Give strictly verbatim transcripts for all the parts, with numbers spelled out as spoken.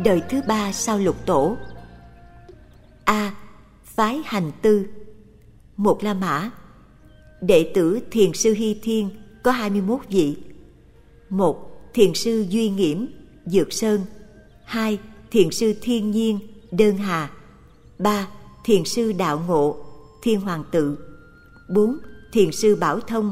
đời thứ ba sau Lục Tổ. A. Phái Hành Tư. Một La Mã. Đệ tử Thiền sư Hy Thiên có hai mươi mốt vị. Một. Thiền sư Duy Nghiễm, Dược Sơn. Hai. Thiền sư Thiên Nhiên, Đơn Hà. Ba. Thiền sư Đạo Ngộ, Thiên Hoàng Tự. Bốn. Thiền sư Bảo Thông,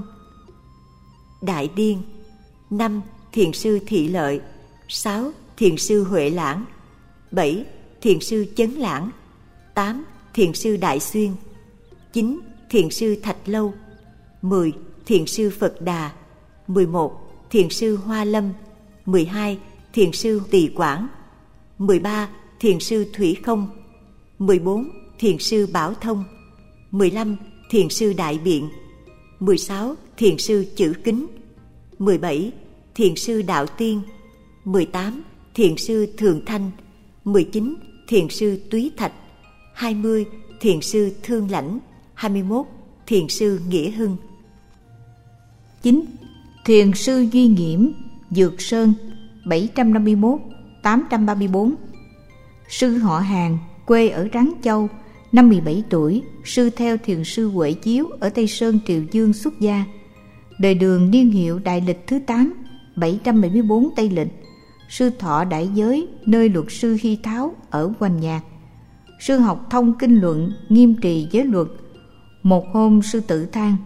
Đại Điên. Năm. Thiền sư Thị Lợi. Sáu. Thiền sư Huệ Lãng. Bảy. Thiền sư Chấn Lãng. Tám. Thiền sư Đại Xuyên. Chín. Thiền sư Thạch Lâu. Mười. Thiền sư Phật Đà. Mười một. Thiền sư Hoa Lâm. Mười hai. Thiền sư Tỳ Quảng. Mười ba. Thiền sư Thủy Không. Mười bốn. Thiền sư Bảo Thông. Mười lăm. Thiền sư Đại Biện. Mười sáu. Thiền sư Chữ Kính. Mười bảy. Thiền sư Đạo Tiên. Mười tám. Thiền sư Thường Thanh. Mười chín. Thiền sư Túy Thạch. Hai mươi. Thiền sư Thương Lãnh. Hai mươi mốt. Thiền sư Nghĩa Hưng. Chín. Thiền sư Duy Nghiễm, Dược Sơn, bảy trăm năm mươi mốt đến tám trăm ba mươi bốn. Sư họ Hàn, quê ở Ráng Châu, năm mười bảy tuổi, sư theo thiền sư Huệ Chiếu ở Tây Sơn Triều Dương xuất gia. Đời Đường niên hiệu Đại Lịch thứ tám, bảy trăm bảy mươi bốn Tây Lịch. Sư thọ đại giới nơi luật sư Hy Tháo ở Hoành Nhạc. Sư học thông kinh luận, nghiêm trì giới luật. Một hôm sư tự than: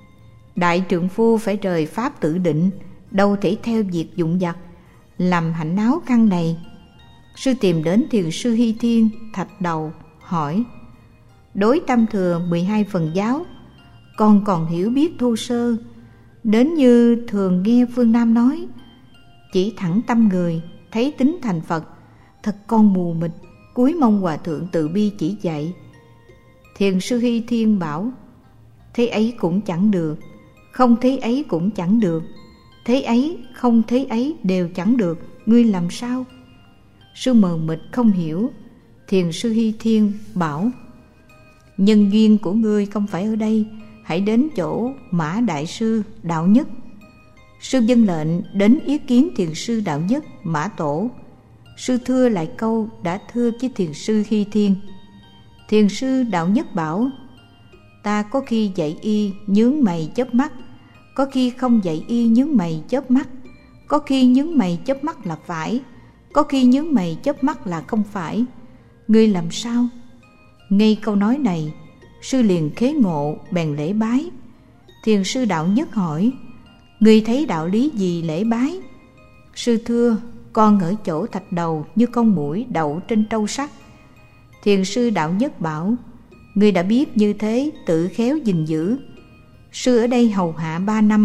đại trượng phu phải rời pháp tự định, đâu thể theo việc dụng vặt, làm hạnh náo khăn này. Sư tìm đến thiền sư Hy Thiên, Thạch Đầu, hỏi: đối tam thừa mười hai phần giáo, con còn hiểu biết thô sơ, đến như thường nghe phương Nam nói, chỉ thẳng tâm người, thấy tính thành Phật, thật con mù mịt, cúi mong hòa thượng từ bi chỉ dạy. Thiền sư Hy Thiên bảo: thế ấy cũng chẳng được, không thế ấy cũng chẳng được, thế ấy không thế ấy đều chẳng được, ngươi làm sao? Sư mờ mịt không hiểu. Thiền sư Hy Thiên bảo: nhân duyên của ngươi không phải ở đây, hãy đến chỗ Mã Đại sư Đạo Nhất. Sư vâng lệnh đến ý kiến thiền sư Đạo Nhất, Mã Tổ. Sư thưa lại câu đã thưa với thiền sư Hy Thiên. Thiền sư Đạo Nhất bảo: ta có khi dạy y nhướng mày chớp mắt, có khi không dạy y nhướng mày chớp mắt, có khi nhướng mày chớp mắt là phải, có khi nhướng mày chớp mắt là không phải, ngươi làm sao? Ngay câu nói này, sư liền khế ngộ, bèn lễ bái. Thiền sư Đạo Nhất hỏi: ngươi thấy đạo lý gì lễ bái? Sư thưa: con ở chỗ Thạch Đầu như con muỗi đậu trên trâu sắt. Thiền sư Đạo Nhất bảo: ngươi đã biết như thế, tự khéo gìn giữ. Sư ở đây hầu hạ ba năm.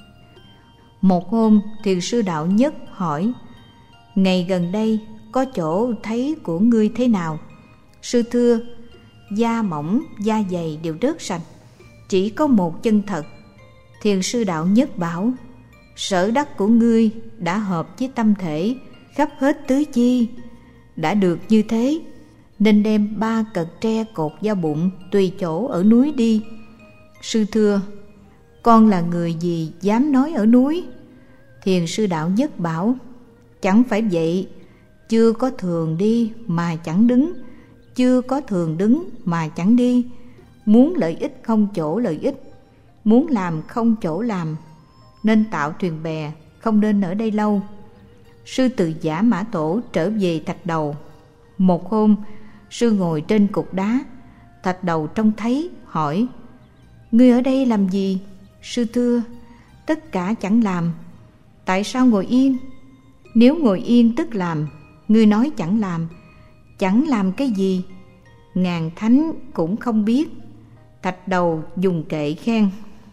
Một hôm, thiền sư Đạo Nhất hỏi: ngày gần đây có chỗ thấy của ngươi thế nào? Sư thưa: da mỏng, da dày đều rớt sạch, chỉ có một chân thật. Thiền sư Đạo Nhất bảo: sở đắc của ngươi đã hợp với tâm thể, khắp hết tứ chi. Đã được như thế, nên đem ba cật tre cột vào bụng, tùy chỗ ở núi đi. Sư thưa: con là người gì dám nói ở núi? Thiền sư Đạo Nhất bảo: chẳng phải vậy, chưa có thường đi mà chẳng đứng, chưa có thường đứng mà chẳng đi. Muốn lợi ích không chỗ lợi ích, muốn làm không chỗ làm, nên tạo thuyền bè, không nên ở đây lâu. Sư từ Giả Mã Tổ trở về Thạch Đầu. Một hôm, sư ngồi trên cục đá. Thạch Đầu trông thấy, hỏi: ngươi ở đây làm gì? Sư thưa: tất cả chẳng làm. Tại sao ngồi yên? Nếu ngồi yên tức làm, ngươi nói chẳng làm. Chẳng làm cái gì? Ngàn thánh cũng không biết. Thạch Đầu dùng kệ khen: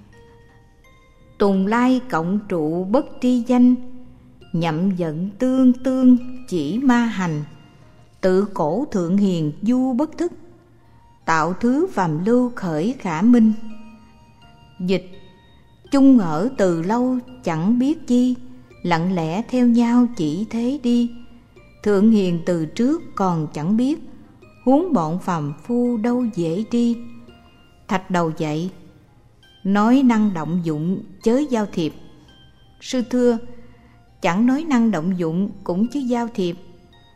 tùng lai cộng trụ bất tri danh, nhậm giận tương tương chỉ ma hành. Tự cổ thượng hiền du bất thức, tạo thứ phàm lưu khởi khả minh. Dịch: chung ở từ lâu chẳng biết chi, lặng lẽ theo nhau chỉ thế đi. Thượng hiền từ trước còn chẳng biết, huống bọn phàm phu đâu dễ tri. Thạch Đầu dạy: nói năng động dụng chớ giao thiệp. Sư thưa: chẳng nói năng động dụng cũng chứ giao thiệp.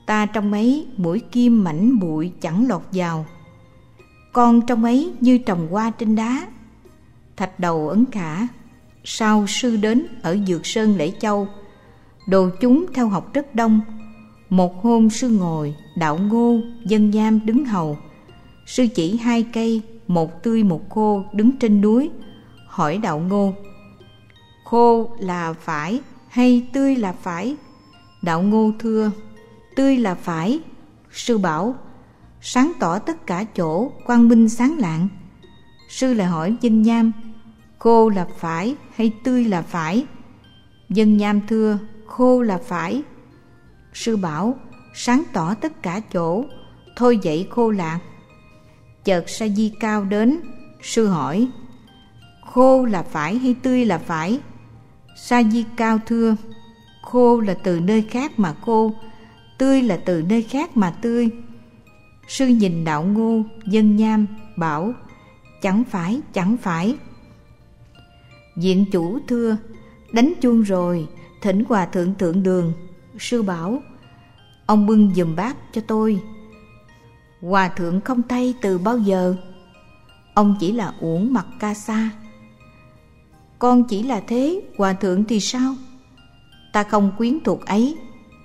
Ta trong ấy mũi kim mảnh bụi chẳng lọt vào. Con trong ấy như trồng hoa trên đá. Thạch đầu ấn khả. Sau sư đến ở Dược Sơn Lễ Châu. Đồ chúng theo học rất đông. Một hôm sư ngồi, Đạo Ngô, Dân Nham đứng hầu. Sư chỉ hai cây, một tươi một khô đứng trên núi, hỏi Đạo Ngô: khô là phải hay tươi là phải? Đạo Ngô thưa: tươi là phải. Sư bảo: sáng tỏ tất cả chỗ, quang minh sáng lạng. Sư lại hỏi Dân Nham: khô là phải hay tươi là phải? Dân Nham thưa: khô là phải. Sư bảo: sáng tỏ tất cả chỗ, thôi dậy khô lạc. Chợt Sa Di Cao đến. Sư hỏi: khô là phải hay tươi là phải? Sa Di Cao thưa: khô là từ nơi khác mà khô, tươi là từ nơi khác mà tươi. Sư nhìn Đạo Ngô, Dân Nham bảo: chẳng phải, chẳng phải. Viện chủ thưa: đánh chuông rồi, thỉnh hòa thượng thượng đường. Sư bảo: ông bưng giùm bát cho tôi. Hòa thượng không tay từ bao giờ? Ông chỉ là uổng mặt ca sa. Con chỉ là thế, hòa thượng thì sao? Ta không quyến thuộc ấy.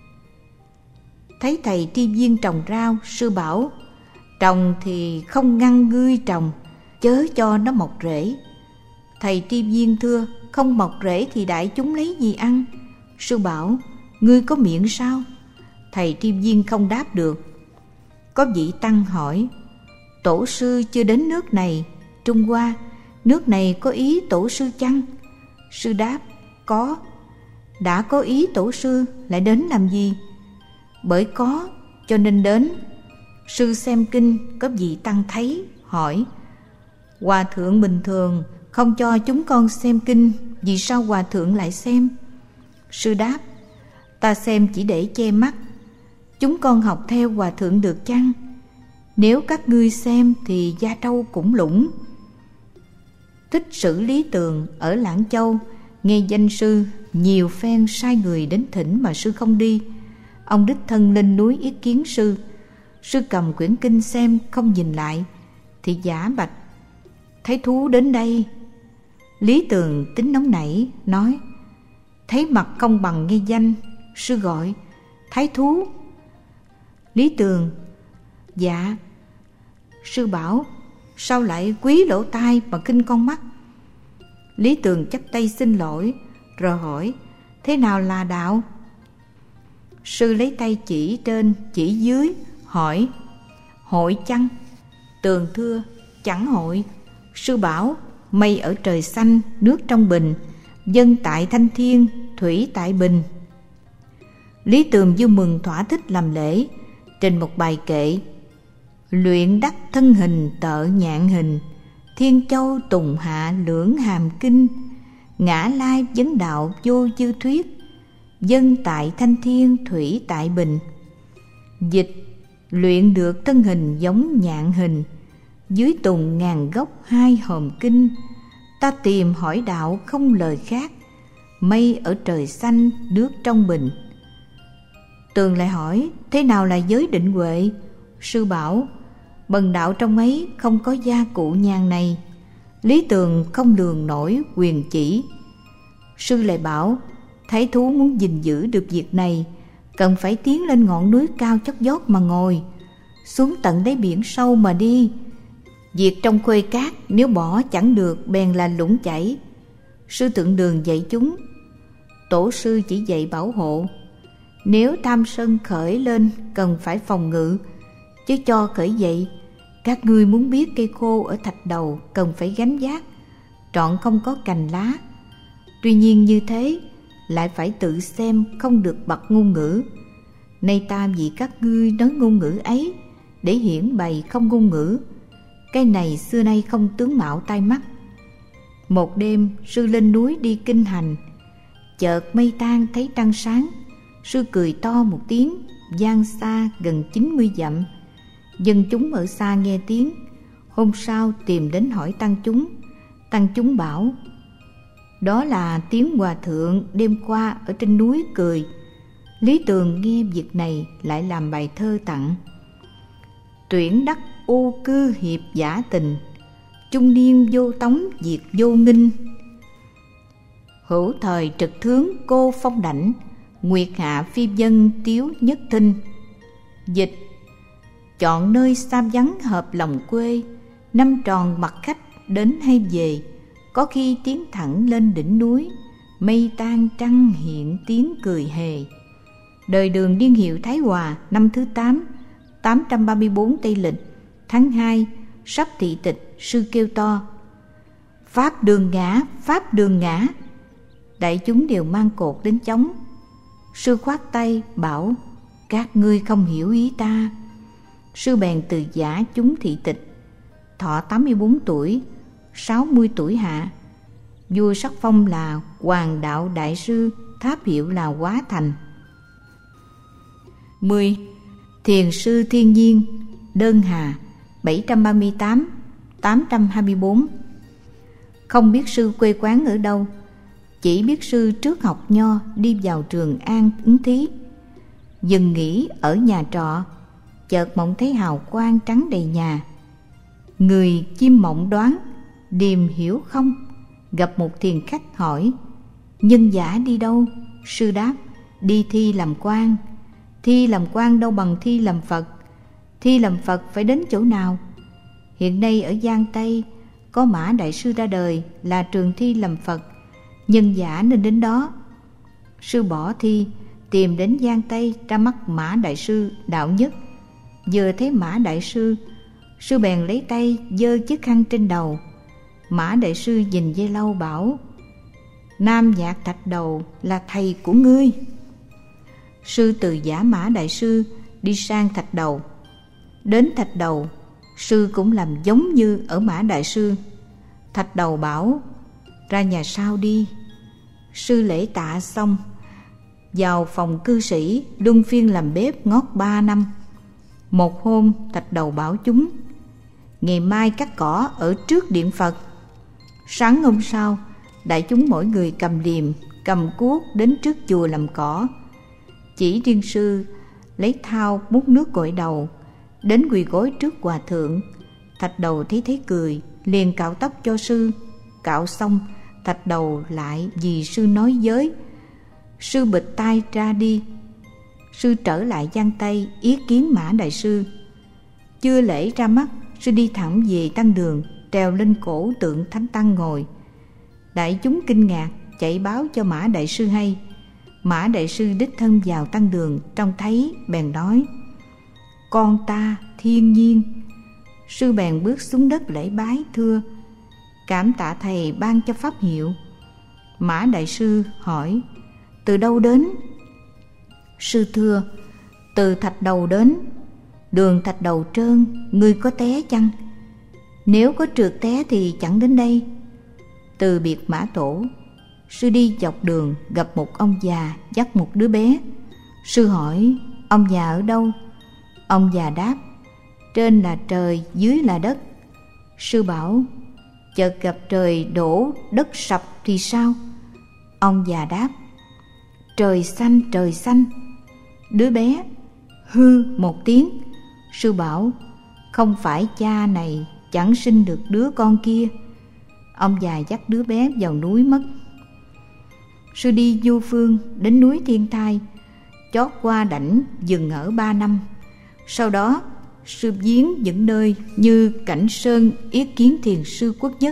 Thấy thầy tri viên trồng rau, sư bảo: trồng thì không ngăn ngươi trồng, chớ cho nó mọc rễ. Thầy tri viên thưa: không mọc rễ thì đại chúng lấy gì ăn? Sư bảo: ngươi có miệng sao? Thầy tri viên không đáp được. Có vị tăng hỏi: tổ sư chưa đến nước này, Trung Hoa, nước này có ý tổ sư chăng? Sư đáp: có. Đã có ý tổ sư lại đến làm gì? Bởi có cho nên đến. Sư xem kinh, có vị tăng thấy, hỏi: hòa thượng bình thường không cho chúng con xem kinh, vì sao hòa thượng lại xem? Sư đáp: ta xem chỉ để che mắt. Chúng con học theo hòa thượng được chăng? Nếu các ngươi xem thì Gia Trâu cũng lũng. Thích Sử Lý Tường ở Lạng Châu nghe danh sư nhiều phen sai người đến thỉnh mà sư không đi. Ông đích thân lên núi ý kiến sư. Sư cầm quyển kinh xem không nhìn lại, thì giả bạch: thấy thú đến đây. Lý Tường tính nóng nảy nói: thấy mặt không bằng nghe danh. Sư gọi: thấy thú. Lý Tường: dạ. Sư bảo: sao lại quý lỗ tai mà khinh con mắt? Lý Tường chắp tay xin lỗi, rồi hỏi: thế nào là đạo? Sư lấy tay chỉ trên chỉ dưới, hỏi: hội chăng? Tường thưa: chẳng hội. Sư bảo: mây ở trời xanh, nước trong bình, dân tại thanh thiên, thủy tại bình. Lý Tường vui mừng thỏa thích làm lễ, trình một bài kệ: luyện đắc thân hình tợ nhạn hình, thiên châu tùng hạ lưỡng hàm kinh, ngã lai vấn đạo vô chư thuyết, dân tại thanh thiên, thủy tại bình. Dịch: luyện được thân hình giống nhạn hình, dưới tùng ngàn gốc hai hòm kinh, ta tìm hỏi đạo không lời khác, mây ở trời xanh, nước trong bình. Tường lại hỏi: thế nào là giới định huệ? Sư bảo: bần đạo trong ấy không có gia cụ nhàn này. Lý Tường không lường nổi quyền chỉ. Sư lại bảo: thái thú muốn gìn giữ được việc này, cần phải tiến lên ngọn núi cao chót vót mà ngồi, xuống tận đáy biển sâu mà đi. Việc trong khuê cát nếu bỏ chẳng được bèn là lũng chảy. Sư Thượng Đường dạy chúng: tổ sư chỉ dạy bảo hộ. Nếu tham sân khởi lên cần phải phòng ngự, chứ cho khởi dậy. Các ngươi muốn biết cây khô ở thạch đầu cần phải gánh vác, trọn không có cành lá. Tuy nhiên như thế lại phải tự xem, không được bật ngôn ngữ. Nay ta vì các ngươi nói ngôn ngữ ấy, để hiển bày không ngôn ngữ. Cái này xưa nay không tướng mạo tai mắt. Một đêm sư lên núi đi kinh hành, chợt mây tan thấy trăng sáng. Sư cười to một tiếng, vang xa gần chín mươi dặm. Dân chúng ở xa nghe tiếng, hôm sau tìm đến hỏi tăng chúng. Tăng chúng bảo: đó là tiếng hòa thượng đêm qua ở trên núi cười. Lý Tường nghe việc này lại làm bài thơ tặng: tuyển đắc ô cư hiệp giả tình, trung niên vô tống diệt vô nghinh. Hữu thời trực thướng cô phong đảnh, nguyệt hạ phi dân tiếu nhất thinh. Dịch: chọn nơi xa vắng hợp lòng quê, năm tròn mặt khách đến hay về. Có khi tiến thẳng lên đỉnh núi, mây tan trăng hiện tiếng cười hề. Đời Đường niên hiệu Thái Hòa, năm thứ tám, tám trăm ba mươi bốn Tây Lịch, tháng hai, sắp thị tịch. Sư kêu to: Pháp đường ngã, Pháp đường ngã. Đại chúng đều mang cột đến chống. Sư khoát tay bảo: các ngươi không hiểu ý ta. Sư bèn từ giã chúng thị tịch. Thọ tám mươi bốn tuổi, sáu mươi tuổi hạ. Vua sắc phong là Hoàng đạo đại sư, tháp hiệu là Quá Thành. mười. Thiền sư Thiên Nhiên, Đơn Hà, bảy trăm ba mươi tám, tám trăm hai mươi bốn. Không biết sư quê quán ở đâu, chỉ biết sư trước học nho đi vào Trường An ứng thí. Dừng nghỉ ở nhà trọ, chợt mộng thấy hào quang trắng đầy nhà. Người chim mộng đoán, điềm hiểu không. Gặp một thiền khách hỏi: nhân giả đi đâu? Sư đáp: đi thi làm quan. Thi làm quan đâu bằng thi làm Phật. Thi làm Phật phải đến chỗ nào? Hiện nay ở Giang Tây có Mã Đại Sư ra đời là trường thi làm Phật, nhân giả nên đến đó. Sư bỏ thi, tìm đến Giang Tây, ra mắt Mã Đại Sư đạo nhất. Vừa thấy Mã Đại Sư, sư bèn lấy tay giơ chiếc khăn trên đầu. Mã Đại Sư nhìn dây lâu bảo: Nam Nhạc Thạch Đầu là thầy của ngươi. Sư từ giả Mã Đại Sư đi sang Thạch Đầu. Đến Thạch Đầu, sư cũng làm giống như ở Mã Đại Sư. Thạch Đầu bảo: ra nhà sau đi. Sư lễ tạ xong, vào phòng cư sĩ luân phiên làm bếp ngót ba năm. Một hôm Thạch Đầu bảo chúng: ngày mai cắt cỏ ở trước điện Phật. Sáng hôm sau, đại chúng mỗi người cầm liềm, cầm cuốc đến trước chùa làm cỏ. Chỉ riêng sư lấy thao múc nước gội đầu, đến quỳ gối trước hòa thượng. Thạch Đầu thấy thấy cười, liền cạo tóc cho sư. Cạo xong, Thạch Đầu lại vì sư nói giới. Sư bịch tai ra đi. Sư trở lại Giang Tây ý kiến Mã Đại Sư. Chưa lễ ra mắt, sư đi thẳng về tăng đường, trèo lên cổ tượng Thánh Tăng ngồi. Đại chúng kinh ngạc, chạy báo cho Mã Đại Sư hay. Mã Đại Sư đích thân vào tăng đường, trông thấy bèn nói: con ta Thiên Nhiên. Sư bèn bước xuống đất lễ bái thưa: cảm tạ thầy ban cho pháp hiệu. Mã Đại Sư hỏi: từ đâu đến? Sư thưa: từ Thạch Đầu đến. Đường Thạch Đầu trơn, ngươi có té chăng? Nếu có trượt té thì chẳng đến đây. Từ biệt Mã Tổ, sư đi dọc đường gặp một ông già dắt một đứa bé. Sư hỏi: ông già ở đâu? Ông già đáp: trên là trời, dưới là đất. Sư bảo: chợt gặp trời đổ, đất sập thì sao? Ông già đáp: trời xanh, trời xanh. Đứa bé hư một tiếng. Sư bảo: không phải cha này chẳng sinh được đứa con kia. Ông già dắt đứa bé vào núi mất. Sư đi du phương đến núi Thiên Thai, chót qua đảnh dừng ở ba năm. Sau đó sư viếng những nơi như Cảnh Sơn, Yết Kiến Thiền Sư Quốc Nhất.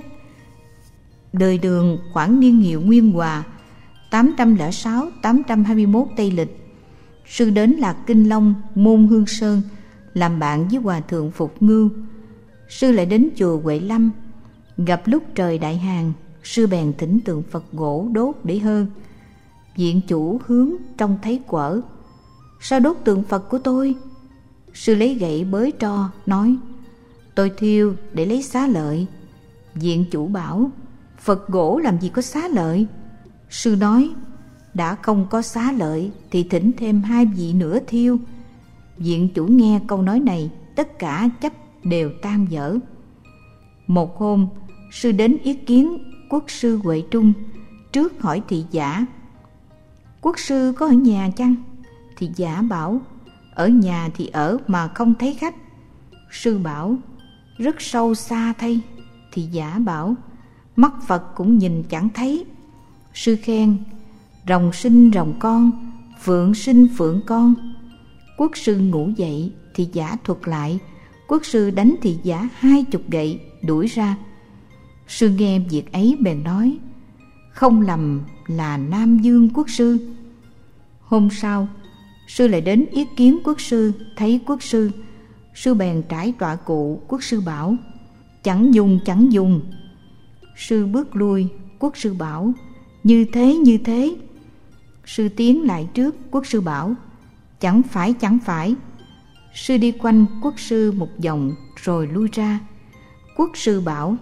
Đời Đường khoảng niên hiệu Nguyên Hòa, tám trăm lẻ sáu đến tám trăm hai mươi mốt Tây Lịch. Sư đến Lạc Kinh Long, Môn Hương Sơn, làm bạn với Hòa Thượng Phục Ngưu. Sư lại đến chùa Huệ Lâm. Gặp lúc trời đại hàng, sư bèn thỉnh tượng Phật gỗ đốt để hơ. Viện chủ hướng trông thấy quở: sao đốt tượng Phật của tôi? Sư lấy gậy bới tro nói: tôi thiêu để lấy xá lợi. Viện chủ bảo: Phật gỗ làm gì có xá lợi? Sư nói: đã không có xá lợi thì thỉnh thêm hai vị nữa thiêu. Viện chủ nghe câu nói này, tất cả chấp đều tan vỡ. Một hôm, sư đến yết kiến quốc sư Huệ Trung, trước hỏi thị giả: quốc sư có ở nhà chăng? thì giả bảo: ở nhà thì ở mà không thấy khách. Sư bảo: rất sâu xa thay. Thì giả bảo: mắt Phật cũng nhìn chẳng thấy. Sư khen: rồng sinh rồng con, phượng sinh phượng con. Quốc sư ngủ dậy thì giả thuật lại. Quốc sư đánh thì giả hai chục gậy đuổi ra. Sư nghe việc ấy bèn nói: không lầm là Nam Dương quốc sư. Hôm sau, sư lại đến yết kiến quốc sư. Thấy quốc sư, sư bèn trải tọa cụ. Quốc sư bảo: chẳng dùng chẳng dùng. Sư bước lui. Quốc sư bảo: như thế như thế. Sư tiến lại trước. Quốc sư bảo: chẳng phải chẳng phải. Sư đi quanh quốc sư một vòng rồi lui ra. Quốc sư bảo: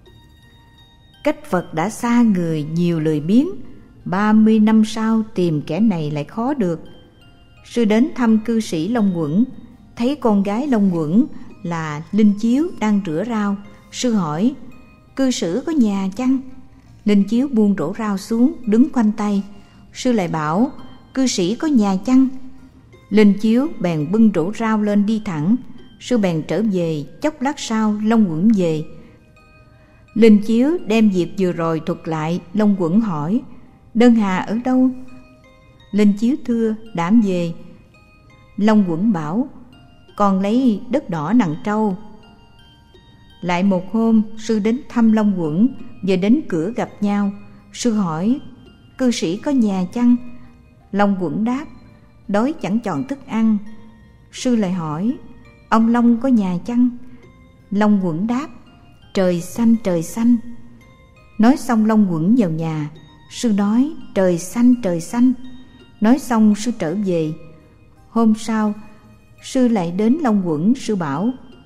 cách Phật đã xa người nhiều lời biến, ba mươi năm sau tìm kẻ này lại khó được. Sư đến thăm cư sĩ Long Quẩn, thấy con gái Long Quẩn là Linh Chiếu đang rửa rau. Sư hỏi: cư xử có nhà chăng? Linh Chiếu buông rổ rau xuống, đứng khoanh tay. Sư lại bảo: cư sĩ có nhà chăng? Linh Chiếu bèn bưng rổ rau lên đi thẳng. Sư bèn trở về. Chốc lát sau, Long Quẩn về. Linh Chiếu đem việc vừa rồi thuật lại. Long Quẩn hỏi: Đơn Hà ở đâu? Linh Chiếu thưa: đảm về. Long Quẩn bảo: con lấy đất đỏ nặng trâu. Lại một hôm, sư đến thăm Long Quẩn. Giờ đến cửa gặp nhau. Sư hỏi: cư sĩ có nhà chăng? Long Quẩn đáp: đói chẳng chọn thức ăn. Sư lại hỏi: ông Long có nhà chăng? Long Quẩn đáp: trời xanh trời xanh. Nói xong Long Quẩn vào nhà. Sư nói: trời xanh trời xanh. Nói xong sư trở về. Hôm sau, sư lại đến Long Quẩn. Sư bảo: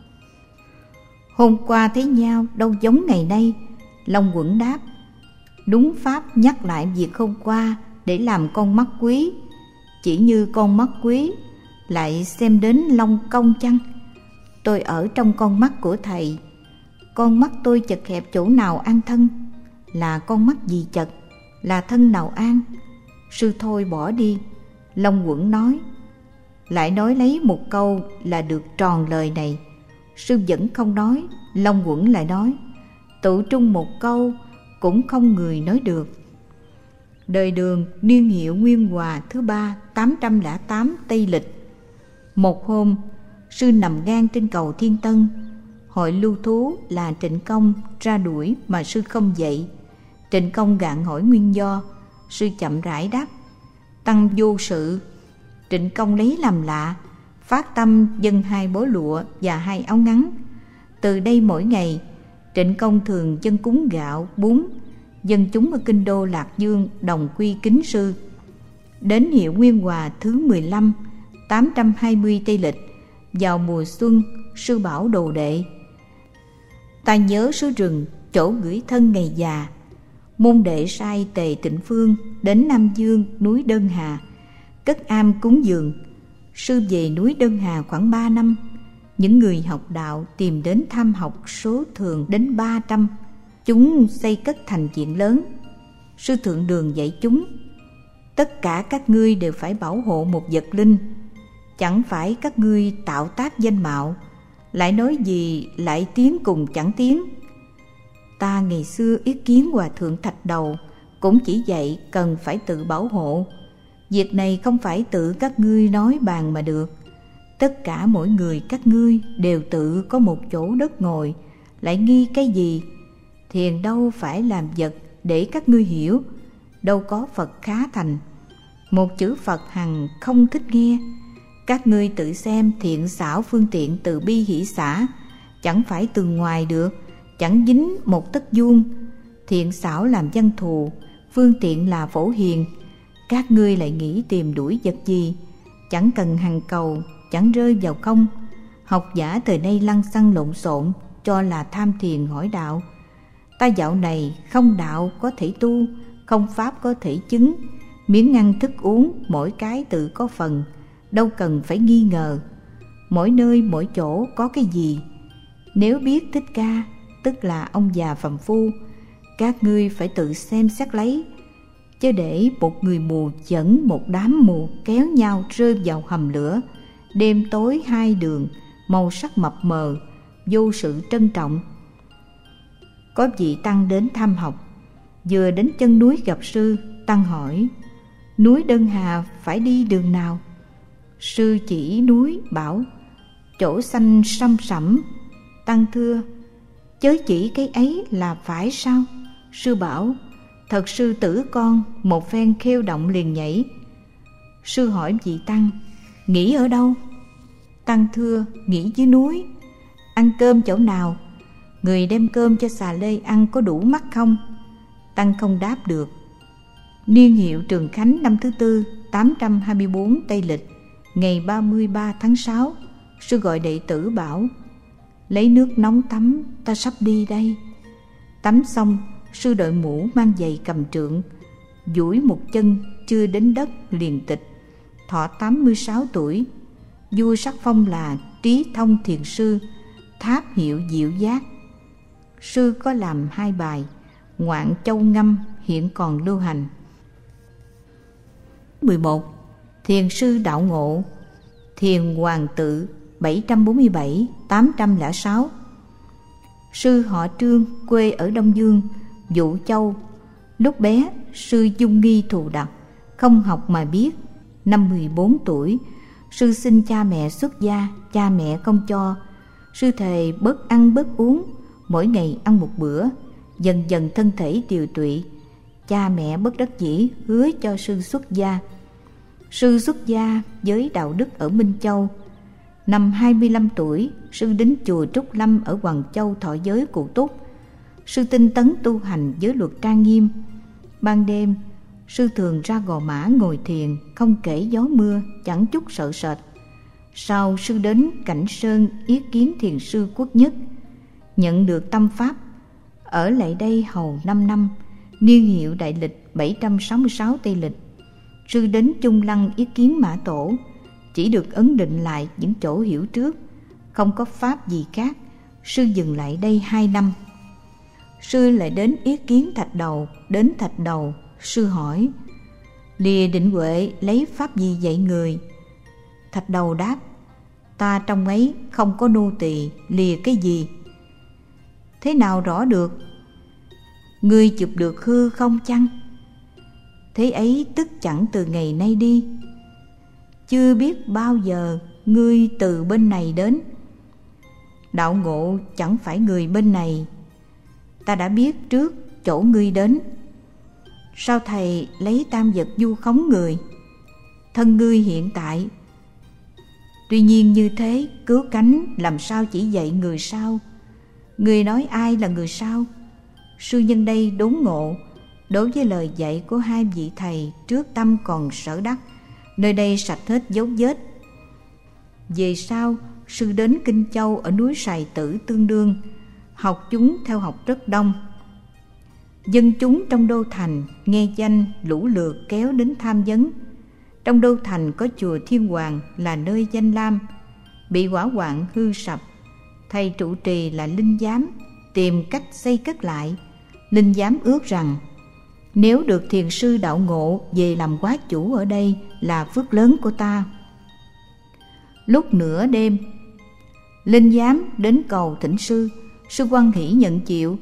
hôm qua thấy nhau đâu giống ngày nay. Long Quẩn đáp: đúng pháp nhắc lại việc hôm qua để làm con mắt quý. Chỉ như con mắt quý lại xem đến Long Công chăng? Tôi ở trong con mắt của thầy. Con mắt tôi chật hẹp chỗ nào an thân? Là con mắt gì chật? Là thân nào an? Sư thôi bỏ đi. Long Quẩn nói. Lại nói lấy một câu là được tròn lời này. Sư vẫn không nói. Long Quẩn lại nói: tụ trung một câu cũng không người nói được. Đời Đường, niên hiệu Nguyên Hòa thứ ba, tám trăm lẻ tám Tây Lịch. Một hôm, sư nằm ngang trên cầu Thiên Tân. Hội lưu thú là Trịnh Công ra đuổi mà sư không dậy. Trịnh Công gạn hỏi nguyên do. Sư chậm rãi đáp: tăng vô sự. Trịnh Công lấy làm lạ, phát tâm dâng hai bó lụa và hai áo ngắn. Từ đây mỗi ngày, Trịnh Công thường dâng cúng gạo, bún. Dân chúng ở kinh đô Lạc Dương đồng quy kính sư. Đến hiệu Nguyên Hòa thứ mười lăm, tám trăm hai mươi Tây Lịch, vào mùa xuân, sư bảo đồ đệ: ta nhớ xứ rừng, chỗ gửi thân ngày già. Môn đệ sai Tề Tịnh Phương đến Nam Dương, núi Đơn Hà, cất am cúng dường. Sư về núi Đơn Hà khoảng ba năm. Những người học đạo tìm đến tham học số thường đến ba trăm. Chúng xây cất thành viện lớn. Sư thượng đường dạy chúng: tất cả các ngươi đều phải bảo hộ một vật linh. Chẳng phải các ngươi tạo tác danh mạo, lại nói gì lại tiếng cùng chẳng tiếng. Ta ngày xưa ý kiến Hòa thượng Thạch Đầu cũng chỉ dạy cần phải tự bảo hộ. Việc này không phải tự các ngươi nói bàn mà được. Tất cả mỗi người các ngươi đều tự có một chỗ đất ngồi, lại nghi cái gì? Thiền đâu phải làm vật để các ngươi hiểu, đâu có Phật khá thành. Một chữ Phật hằng không thích nghe. Các ngươi tự xem thiện xảo phương tiện từ bi hỷ xả, chẳng phải từ ngoài được, chẳng dính một tấc vuông. Thiện xảo làm văn thù, phương tiện là phổ hiền. Các ngươi lại nghĩ tìm đuổi vật gì, chẳng cần hằng cầu, chẳng rơi vào không. Học giả thời nay lăng xăng lộn xộn, cho là tham thiền hỏi đạo. Ta dạo này không đạo có thể tu, không pháp có thể chứng. Miếng ăn thức uống mỗi cái tự có phần, đâu cần phải nghi ngờ. Mỗi nơi mỗi chỗ có cái gì. Nếu biết Thích Ca tức là ông già phàm phu, các ngươi phải tự xem xét lấy. chớ để một người mù dẫn một đám mù kéo nhau rơi vào hầm lửa. Đêm tối hai đường, màu sắc mập mờ, vô sự trân trọng. Có vị tăng đến thăm học, vừa đến chân núi gặp sư. Tăng hỏi: núi Đơn Hà phải đi đường nào? Sư chỉ núi bảo: chỗ xanh săm sẩm. Tăng thưa: chớ chỉ cái ấy là phải sao? Sư bảo: thật sư tử con một phen khêu động liền nhảy. Sư hỏi vị tăng: nghỉ ở đâu? Tăng thưa: nghỉ dưới núi. Ăn cơm chỗ nào? Người đem cơm cho xà lê ăn có đủ mắt không? Tăng không đáp được. Niên hiệu Trường Khánh năm thứ tư, tám trăm hai mươi tư Tây Lịch, ngày ba mươi ba tháng sáu, sư gọi đệ tử bảo: lấy nước nóng tắm, ta sắp đi đây. Tắm xong, sư đội mũ mang giày cầm trượng, duỗi một chân chưa đến đất liền tịch, thọ tám mươi sáu tuổi. Vua sắc phong là Trí Thông Thiền Sư, tháp hiệu Diệu Giác. Sư có làm hai bài Ngoạn Châu Ngâm hiện còn lưu hành. mười một. Thiền sư Đạo Ngộ, Thiền Hoàng Tự, bảy trăm bốn mươi bảy đến tám trăm lẻ sáu. Sư họ Trương, quê ở Đông Dương, Vũ Châu. Lúc bé, sư dung nghi thù đặc, không học mà biết. Năm mười bốn tuổi, sư xin cha mẹ xuất gia, cha mẹ không cho. Sư thề bớt ăn bớt uống, mỗi ngày ăn một bữa. Dần dần thân thể tiều tụy, cha mẹ bất đắc dĩ hứa cho sư xuất gia. Sư xuất gia với đạo đức ở Minh Châu. Năm hai mươi lăm tuổi, sư đến chùa Trúc Lâm ở Hoàng Châu thọ giới cụ túc. Sư tinh tấn tu hành giới luật trang nghiêm. Ban đêm, sư thường ra Gò Mã ngồi thiền, không kể gió mưa, chẳng chút sợ sệt. Sau sư đến Cảnh Sơn yết kiến thiền sư Quốc Nhất, nhận được tâm pháp, ở lại đây hầu năm năm. Niên hiệu Đại Lịch bảy trăm sáu mươi sáu Tây Lịch. Sư đến Trung Lăng yết kiến Mã Tổ, chỉ được ấn định lại những chỗ hiểu trước, không có pháp gì khác. Sư dừng lại đây hai năm. Sư lại đến yết kiến Thạch Đầu. Đến Thạch Đầu, sư hỏi: lìa định huệ lấy pháp gì dạy người? Thạch Đầu đáp: ta trong ấy không có nô tỳ, lìa cái gì? Thế nào rõ được? Ngươi chụp được hư không chăng? Thế ấy tức chẳng từ ngày nay đi. Chưa biết bao giờ ngươi từ bên này đến. Đạo Ngộ chẳng phải người bên này, ta đã biết trước chỗ ngươi đến. Sao thầy lấy tam vật vu khống người? Thân ngươi hiện tại. Tuy nhiên như thế, cứu cánh làm sao chỉ dạy người sau? Người nói ai là người sau? Sư nhân đây đốn ngộ, đối với lời dạy của hai vị thầy trước tâm còn sở đắc, nơi đây sạch hết dấu vết. Về sau, sư đến Kinh Châu ở núi Sài Tử tương đương, học chúng theo học rất đông. Dân chúng trong đô thành nghe danh lũ lượt kéo đến tham vấn. Trong đô thành có chùa Thiên Hoàng là nơi danh lam, bị hỏa hoạn hư sập. Thầy trụ trì là Linh Giám tìm cách xây cất lại. Linh Giám ước rằng nếu được thiền sư Đạo Ngộ về làm quá chủ ở đây là phước lớn của ta. Lúc nửa đêm, Linh Giám đến cầu thỉnh sư. Sư hoan hỷ nhận chịu.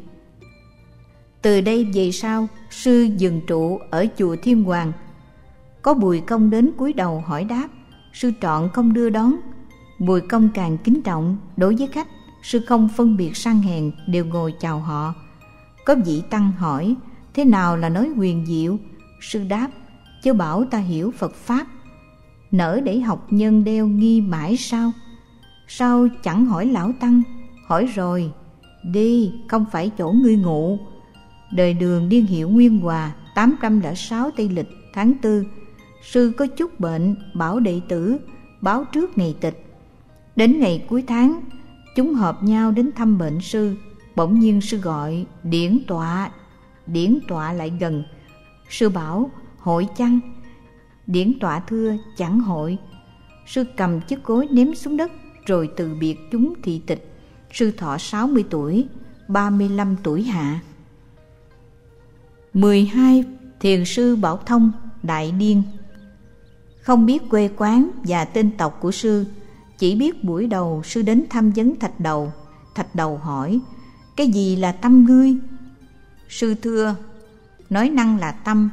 Từ đây về sau, sư dừng trụ ở chùa Thiên Hoàng. Có Bùi Công đến cúi đầu hỏi đáp, sư trọn không đưa đón. Bùi Công càng kính trọng, đối với khách, sư không phân biệt sang hèn, đều ngồi chào họ. Có vị tăng hỏi, thế nào là nói huyền diệu? Sư đáp, chớ bảo ta hiểu Phật Pháp, nỡ để học nhân đeo nghi mãi sao? Sao chẳng hỏi lão tăng? Hỏi rồi, đi, không phải chỗ ngươi ngụ. Đời Đường niên hiệu Nguyên Hòa, tám trăm lẻ sáu Tây Lịch, tháng tư. Sư có chút bệnh, bảo đệ tử báo trước ngày tịch. Đến ngày cuối tháng, chúng họp nhau đến thăm bệnh sư. Bỗng nhiên sư gọi, điển tọa. Điển tọa lại gần. Sư bảo, hội chăng? Điển tọa thưa, chẳng hội. Sư cầm chiếc gối ném xuống đất, rồi từ biệt chúng thị tịch. Sư thọ sáu mươi tuổi, ba mươi lăm tuổi hạ. mười hai. Thiền sư Bảo Thông, Đại Điên. Không biết quê quán và tên tộc của sư, chỉ biết buổi đầu sư đến thăm vấn Thạch Đầu. Thạch Đầu hỏi: cái gì là tâm ngươi? Sư thưa: nói năng là tâm.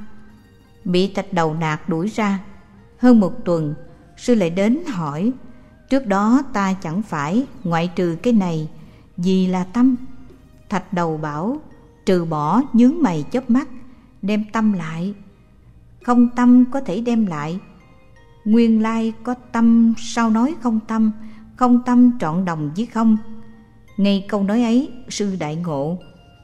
Bị Thạch Đầu nạt đuổi ra. Hơn một tuần, sư lại đến hỏi: trước đó ta chẳng phải ngoại trừ cái này, gì là tâm? Thạch Đầu bảo: trừ bỏ nhướng mày chớp mắt, đem tâm lại. Không tâm có thể đem lại. Nguyên lai có tâm, sao nói không tâm? Không tâm trọn đồng với không. Ngay câu nói ấy, sư đại ngộ.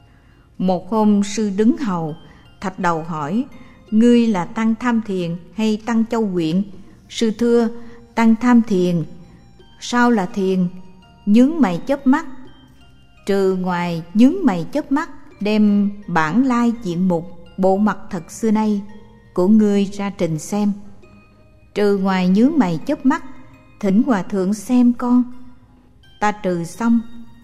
Một hôm sư đứng hầu, Thạch Đầu hỏi: ngươi là tăng tham thiền hay tăng châu quyện? Sư thưa: tăng tham thiền. Sao là thiền? Nhướng mày chớp mắt. Trừ ngoài nhướng mày chớp mắt, đem bản lai diện mục, bộ mặt thật xưa nay của ngươi ra trình xem. Trừ ngoài nhướng mày chớp mắt, thỉnh hòa thượng xem con. Ta trừ xong.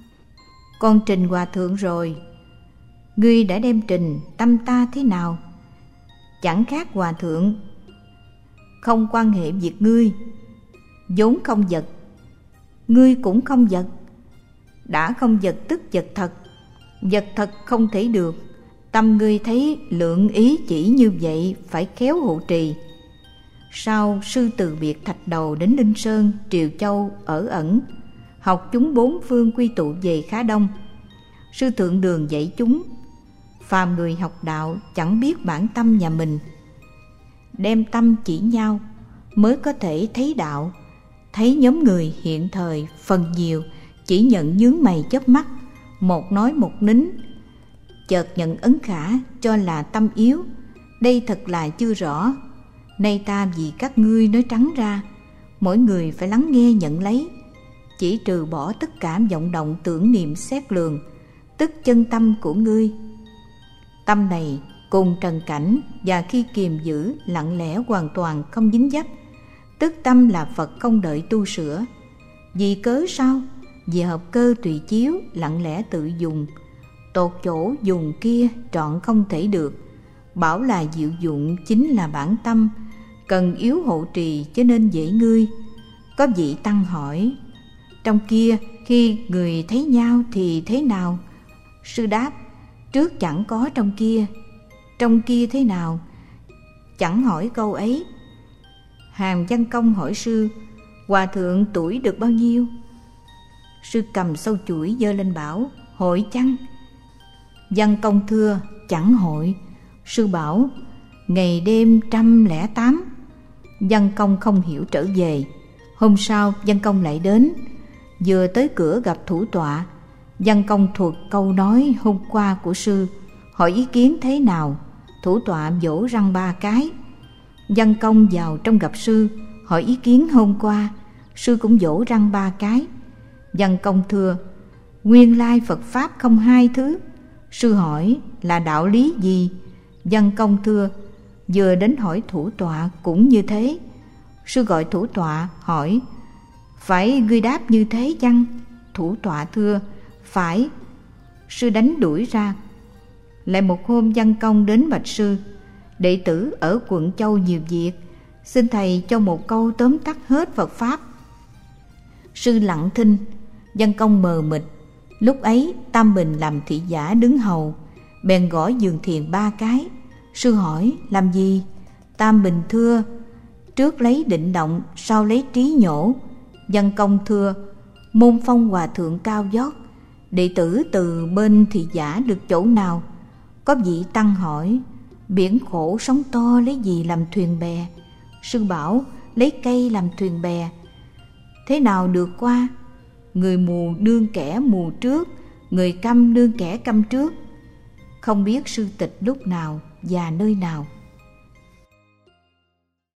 Con trình hòa thượng rồi. Ngươi đã đem trình tâm ta thế nào? Chẳng khác hòa thượng. Không quan hệ việc ngươi. vốn không vật, ngươi cũng không vật. Đã không vật tức vật thật. Vật thật không thể được. Tâm ngươi thấy lượng ý chỉ như vậy, phải khéo hộ trì. Sau sư từ biệt Thạch Đầu đến Linh Sơn, Triều Châu ở ẩn, học chúng bốn phương quy tụ về khá đông. Sư thượng đường dạy chúng: phàm người học đạo chẳng biết bản tâm nhà mình, đem tâm chỉ nhau mới có thể thấy đạo. Thấy nhóm người hiện thời phần nhiều chỉ nhận nhướng mày chớp mắt, một nói một nín, chợt nhận ấn khả cho là tâm yếu. Đây thật là chưa rõ. Nay ta vì các ngươi nói trắng ra, mỗi người phải lắng nghe nhận lấy, chỉ trừ bỏ tất cả vọng động tưởng niệm xét lường, tức chân tâm của ngươi. Tâm này cùng trần cảnh và khi kiềm giữ lặng lẽ hoàn toàn không dính dấp, tức tâm là Phật không đợi tu sửa. Vì cớ sao? Vì hợp cơ tùy chiếu, lặng lẽ tự dùng. Tột chỗ dùng kia trọn không thể được. Bảo là diệu dụng chính là bản tâm, cần yếu hộ trì cho nên dễ ngươi. Có vị tăng hỏi: trong kia khi người thấy nhau thì thế nào? Sư đáp: trước chẳng có trong kia. Trong kia thế nào? Chẳng hỏi câu ấy. Hàm Văn Công hỏi sư: hòa thượng tuổi được bao nhiêu? Sư cầm sâu chuỗi giơ lên bảo: hội chăng? Văn Công thưa: chẳng hội. Sư bảo: ngày đêm trăm lẻ tám. Văn Công không hiểu trở về. Hôm sau Văn Công lại đến. Vừa tới cửa gặp thủ tọa, Văn Công thuật câu nói hôm qua của sư, hỏi ý kiến thế nào. Thủ tọa vỗ răng ba cái. Văn Công vào trong gặp sư, hỏi ý kiến hôm qua. Sư cũng vỗ răng ba cái. Văn Công thưa: nguyên lai Phật Pháp không hai thứ. Sư hỏi: là đạo lý gì? Văn Công thưa: vừa đến hỏi thủ tọa cũng như thế. Sư gọi thủ tọa hỏi: phải ngươi đáp như thế chăng? Thủ tọa thưa: phải. Sư đánh đuổi ra. Lại một hôm Văn Công đến bạch sư: đệ tử ở quận Châu nhiều việc, xin thầy cho một câu tóm tắt hết Phật Pháp. Sư lặng thinh. Văn Công mờ mịt. Lúc ấy Tam Bình làm thị giả đứng hầu, bèn gõ giường thiền ba cái. Sư hỏi: làm gì? Tam Bình thưa: trước lấy định động, sau lấy trí nhổ. Văn Công thưa: môn phong hòa thượng cao vót, đệ tử từ bên thị giả được chỗ nào? Có vị tăng hỏi: biển khổ sóng to lấy gì làm thuyền bè? Sư bảo: lấy cây làm thuyền bè. Thế nào được qua? Người mù đương kẻ mù trước, người câm đương kẻ câm trước. Không biết sư tịch lúc nào và nơi nào.